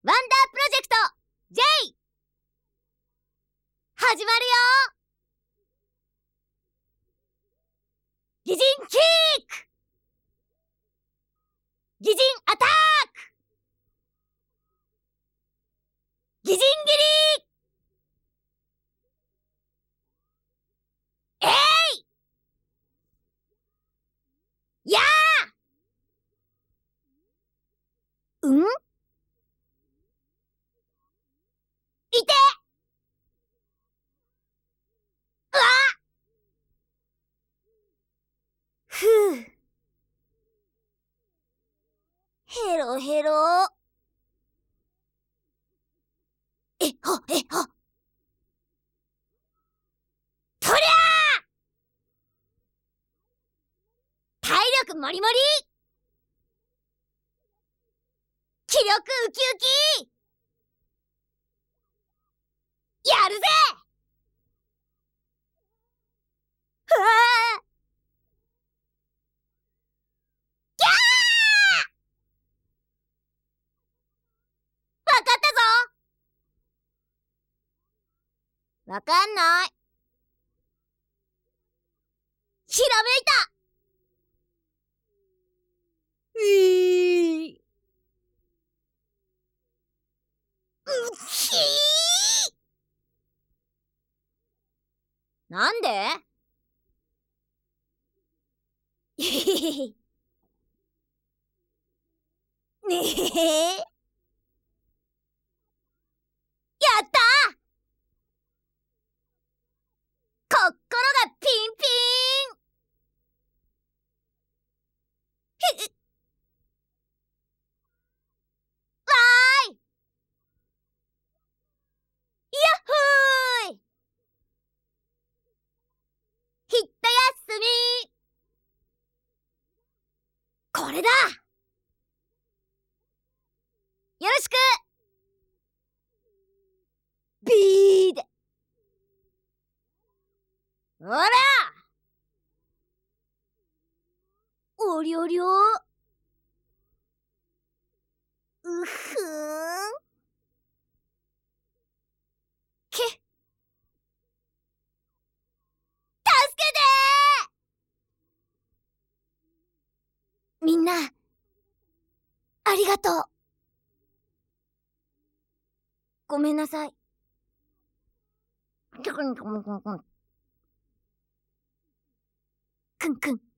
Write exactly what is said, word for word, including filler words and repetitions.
ワンダープロジェクト J 始まるよ。擬人キック、擬人アタック、擬人斬り、えいやーうんいてうわふうヘロヘロえほえほとりゃー体力もりもり、気力ウキウキ、やるぜ。うわーギャーわかったぞ。わかんない。ひらめいた。うぃーうっひーなんでへへへねえやった心がピンピンふっわーいやっほーいひったやすみこれだよろしくビーでおらおりょりょうふーんけ助けてーみんなありがとう。ごめんなさい。くんくん